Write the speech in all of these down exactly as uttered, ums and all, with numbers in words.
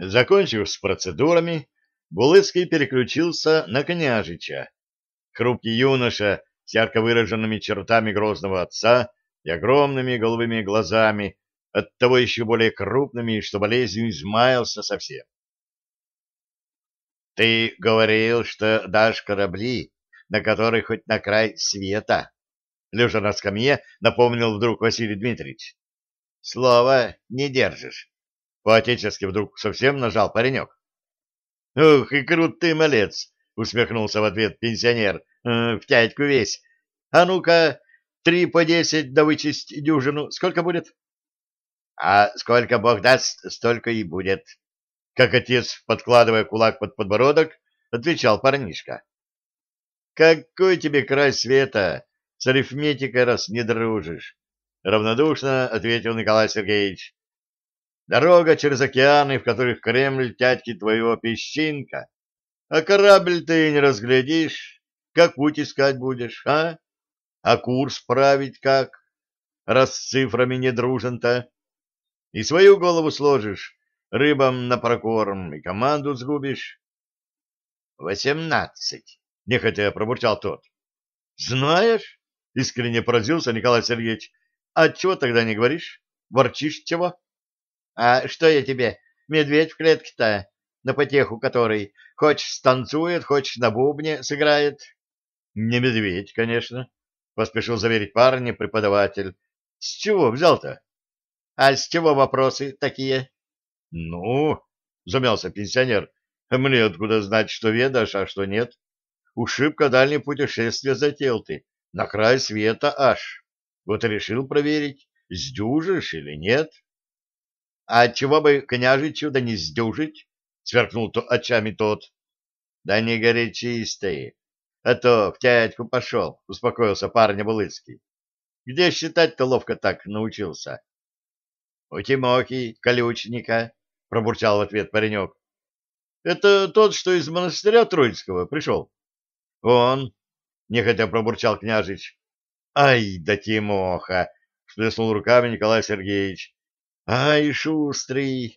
Закончив с процедурами, Булыцкий переключился на княжича. Хрупкий юноша с ярко выраженными чертами грозного отца и огромными голубыми глазами, оттого еще более крупными, что болезнью измаялся совсем. — Ты говорил, что дашь корабли, на которых хоть на край света, — лежа на скамье, напомнил вдруг Василий Дмитриевич. — Слово не держишь. По-отечески вдруг совсем нажал паренек. — Ух, и крут ты, малец! — усмехнулся в ответ пенсионер. Э, — В тядьку весь. А ну-ка, три по десять да вычесть дюжину. Сколько будет? — А сколько Бог даст, столько и будет. Как отец, подкладывая кулак под подбородок, отвечал парнишка. — Какой тебе край света? С арифметикой раз не дружишь. Равнодушно ответил Николай Сергеевич. Дорога через океаны, в которых Кремль тядьки твоего песчинка. А корабль ты не разглядишь. Как путь искать будешь, а? А курс править как? Раз с цифрами не дружен-то. И свою голову сложишь, рыбам на прокорм, и команду сгубишь. — Восемнадцать, — нехотя пробурчал тот. — Знаешь? — искренне поразился Николай Сергеевич. — А чего тогда не говоришь? Ворчишь чего? — А что я тебе, медведь в клетке-то, на потеху которой хочешь станцует, хочешь на бубне сыграет? — Не медведь, конечно, — поспешил заверить парня преподаватель. — С чего взял-то? — А с чего вопросы такие? — Ну, — замялся пенсионер, — мне откуда знать, что ведаешь, а что нет? Уж шибко дальнее путешествие затеял ты, на край света аж. Вот и решил проверить, сдюжишь или нет. — А чего бы княжичу да не сдюжить? — сверкнул то очами тот. — Да не горячись ты, а то в тядьку пошел, — успокоился парня Булыцкий. — Где считать-то ловко так научился? — У Тимохи, колючника, — пробурчал в ответ паренек. — Это тот, что из монастыря Троицкого пришел? — Он, — нехотя пробурчал княжич. — Ай да Тимоха! — всплеснул руками Николай Сергеевич. — Ай, шустрый!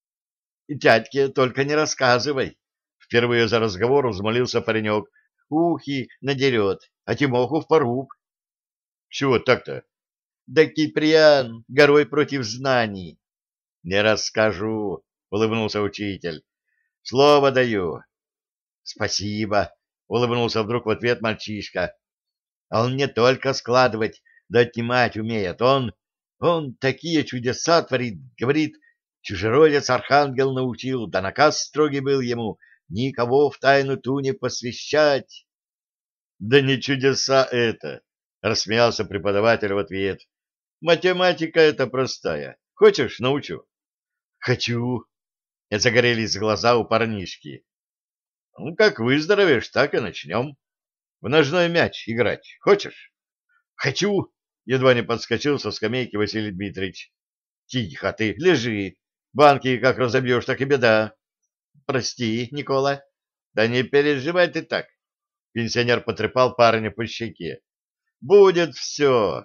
— Дядьке только не рассказывай. Впервые за разговор взмолился паренек. Ухи надерет, а Тимоху в поруб. — Чего так-то? — Да Киприан горой против знаний. — Не расскажу, — улыбнулся учитель. — Слово даю. — Спасибо, — улыбнулся вдруг в ответ мальчишка. — Он не только складывать да отнимать умеет, он... Он такие чудеса творит, говорит, чужеродец архангел научил, да наказ строгий был ему, никого в тайну ту не посвящать. — Да не чудеса это, — рассмеялся преподаватель в ответ. — Математика это простая. Хочешь, научу? — Хочу. — загорелись глаза у парнишки. — Ну, как выздоровеешь, так и начнем. В ножной мяч играть хочешь? — Хочу. Едва не подскочил со скамейки Василий Дмитриевич. — Тихо ты, лежи. Банки как разобьешь, так и беда. — Прости, Никола. — Да не переживай ты так. Пенсионер потрепал парня по щеке. — Будет все.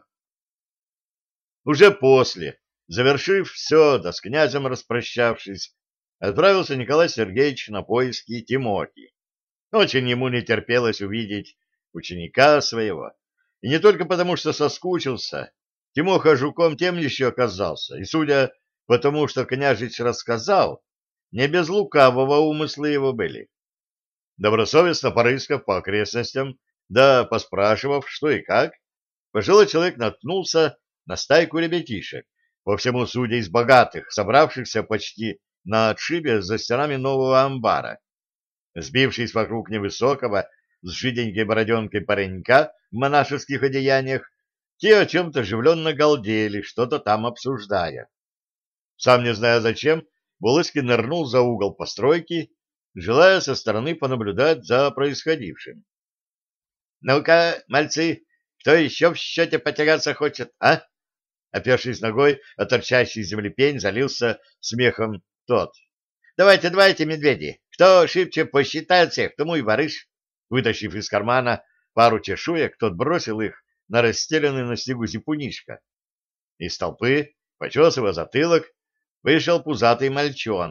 Уже после, завершив все, да с князем распрощавшись, отправился Николай Сергеевич на поиски Тимохи. Очень ему не терпелось увидеть ученика своего. И не только потому, что соскучился. Тимоха жуком тем еще оказался, и, судя по тому, что княжич рассказал, не без лукавого умысла его были. Добросовестно порыскав по окрестностям, да поспрашивав, что и как, пожилой человек наткнулся на стайку ребятишек, по всему судя из богатых, собравшихся почти на отшибе за стенами нового амбара. Сбившись вокруг невысокого, с жиденькой бороденкой паренька в монашеских одеяниях, те о чем-то оживленно галдели, что-то там обсуждая. Сам не зная зачем, Булыцкий нырнул за угол постройки, желая со стороны понаблюдать за происходившим. — Ну-ка, мальцы, кто еще в счете потягаться хочет, а? Опершись ногой, а торчащий земли пень залился смехом тот. — Давайте, давайте, медведи, кто шибче посчитает всех, тому и барыш. Вытащив из кармана пару чешуек, тот бросил их на расстеленный на снегу зипунишко. Из толпы, почесывая затылок, вышел пузатый мальчонка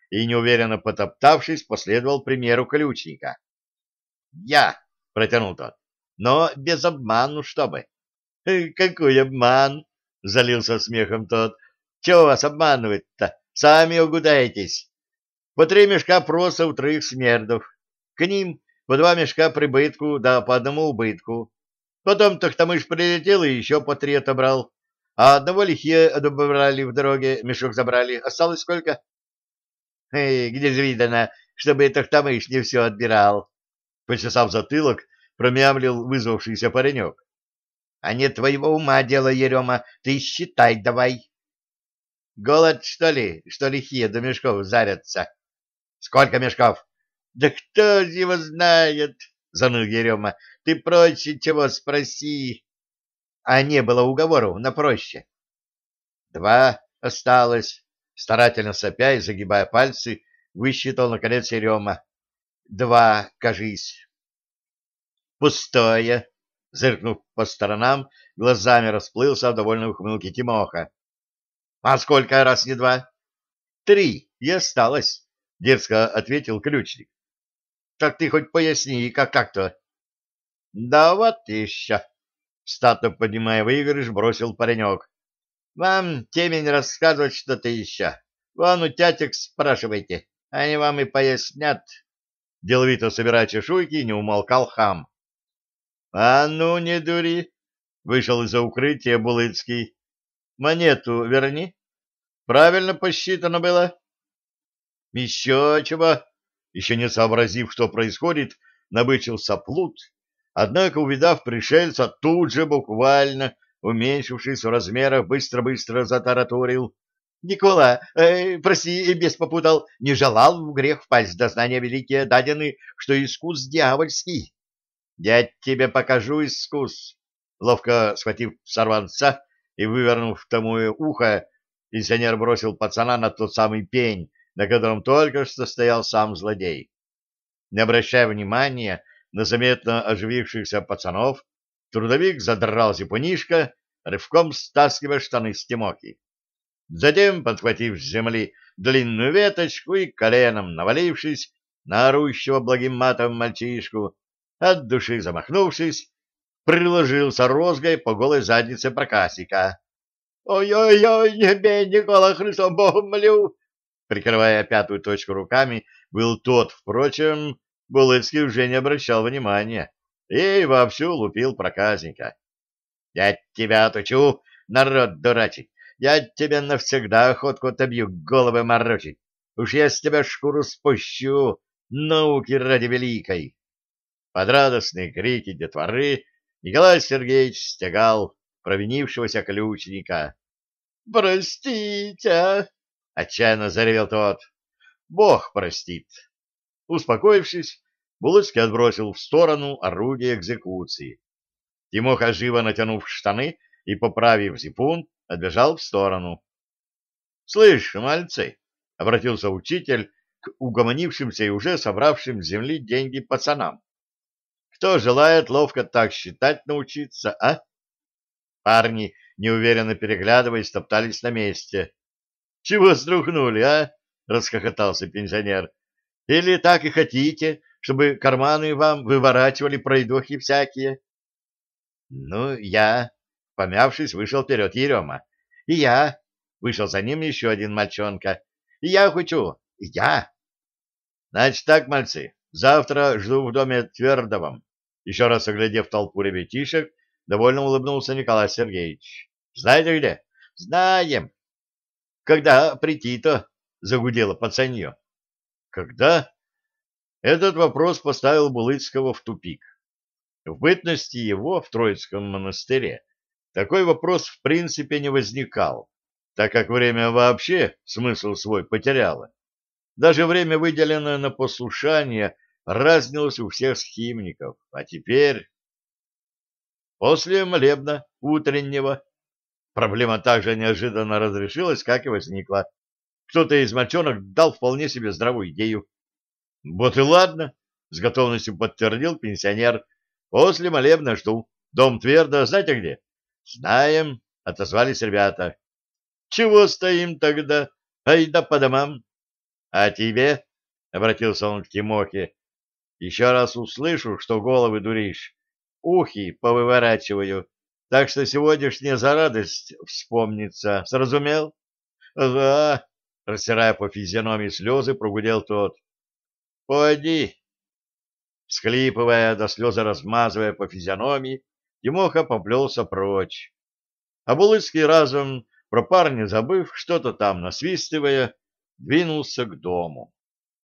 и, неуверенно потоптавшись, последовал примеру ключника. «Я!» — протянул тот. «Но без обману, чтобы». «Э, «Какой обман?» — залился смехом тот. «Чего вас обманывать-то? Сами угудаетесь. По три мешка проса у троих смердов. К ним по два мешка прибытку, да по одному убытку. Потом Тохтамыш прилетел и еще по три отобрал. А одного лихие отобрали в дороге, мешок забрали. Осталось сколько?» «Эй, где же видано, чтобы Тохтамыш не все отбирал?» Почесав затылок, промямлил вызвавшийся паренек. — А не твоего ума дело, Ерема, ты считай давай. — Голод, что ли, что лихие до мешков зарятся? — Сколько мешков? — Да кто же его знает, — заныл Ерема. — Ты проще чего спроси. А не было уговору на проще. — Два осталось, — старательно сопя и загибая пальцы, высчитал, наконец, Ерема. — Два, кажись. Пустое. Зыркнув по сторонам, глазами расплылся в довольной ухмылке Тимоха. — А сколько раз не два? — Три, и осталось, — дерзко ответил ключник. — Так ты хоть поясни, как как-то. — Да вот еще, — статно поднимая выигрыш, бросил паренек. — Вам, темень, рассказывать что-то еще. Вон у тятек спрашивайте, они вам и пояснят. Деловито собирая чешуйки, не умолкал хам. — А ну, не дури! — вышел из-за укрытия Булыцкий. — Монету верни. Правильно посчитано было? — Еще чего? Еще не сообразив, что происходит, набычился плут, однако, увидав пришельца, тут же, буквально уменьшившись в размерах, быстро-быстро затараторил. — Никола, э, прости, бес попутал, не желал в грех впасть, до знания великие дадены, что искус дьявольский. Я тебе покажу искус. Ловко схватив сорванца и вывернув тому ухо, пенсионер бросил пацана на тот самый пень, на котором только что стоял сам злодей. Не обращая внимания на заметно оживившихся пацанов, трудовик задрал зипунишко, рывком стаскивая штаны с Тимохи. Затем, подхватив с земли длинную веточку и коленом навалившись на орущего благим матом мальчишку, от души замахнувшись, приложился розгой по голой заднице проказника. «Ой-ой-ой, не бей, Никола, Христом Богом молю!» Прикрывая пятую точку руками, был тот, впрочем, Булыцкий уже не обращал внимания и вовсю лупил проказника. «Я тебя отучу, народ дурачий! Я тебя навсегда охотку отобью, головы морочить! Уж я с тебя шкуру спущу, науки ради великой!» Под радостные крики детворы Николай Сергеевич стягал провинившегося ключника. «Простите!» — отчаянно заревел тот. «Бог простит!» Успокоившись, Булыцкий отбросил в сторону орудие экзекуции. Тимоха, живо натянув штаны и поправив зипун, отбежал в сторону. «Слышь, мальцы!» — обратился учитель к угомонившимся и уже собравшим с земли деньги пацанам. Кто желает ловко так считать научиться, а? Парни, неуверенно переглядываясь, топтались на месте. — Чего струхнули, а? — расхохотался пенсионер. — Или так и хотите, чтобы карманы вам выворачивали пройдохи всякие? — Ну, я, помявшись, вышел вперед Ерема. — И я, — вышел за ним еще один мальчонка. — И я хочу, и я. — Значит так, мальцы, завтра жду в доме Твердовом. Еще раз оглядев толпу ребятишек, довольно улыбнулся Николай Сергеевич. — Знаете где? — Знаем. — Когда прийти-то? — загудело пацанье. — Когда? Этот вопрос поставил Булыцкого в тупик. В бытности его в Троицком монастыре такой вопрос в принципе не возникал, так как время вообще смысл свой потеряло. Даже время, выделенное на послушание, разнилось у всех схимников, а теперь... После молебна утреннего проблема также неожиданно разрешилась, как и возникла. Кто-то из мальчонок дал вполне себе здравую идею. — Вот и ладно, — с готовностью подтвердил пенсионер. — После молебна жду. Дом Твердо, знаете где? — Знаем, — отозвались ребята. — Чего стоим тогда? Айда по домам. А тебе, — обратился он к Тимохе, — еще раз услышу, что головы дуришь, ухи повыворачиваю, так что сегодняшняя за радость вспомнится. Сразумел? — Ага, — растирая по физиономии слезы, прогудел тот. — Пойди. Всхлипывая, до слезы размазывая по физиономии, Тимоха поплелся прочь. А Булыцкий разом, про парня забыв, что-то там насвистывая, двинулся к дому.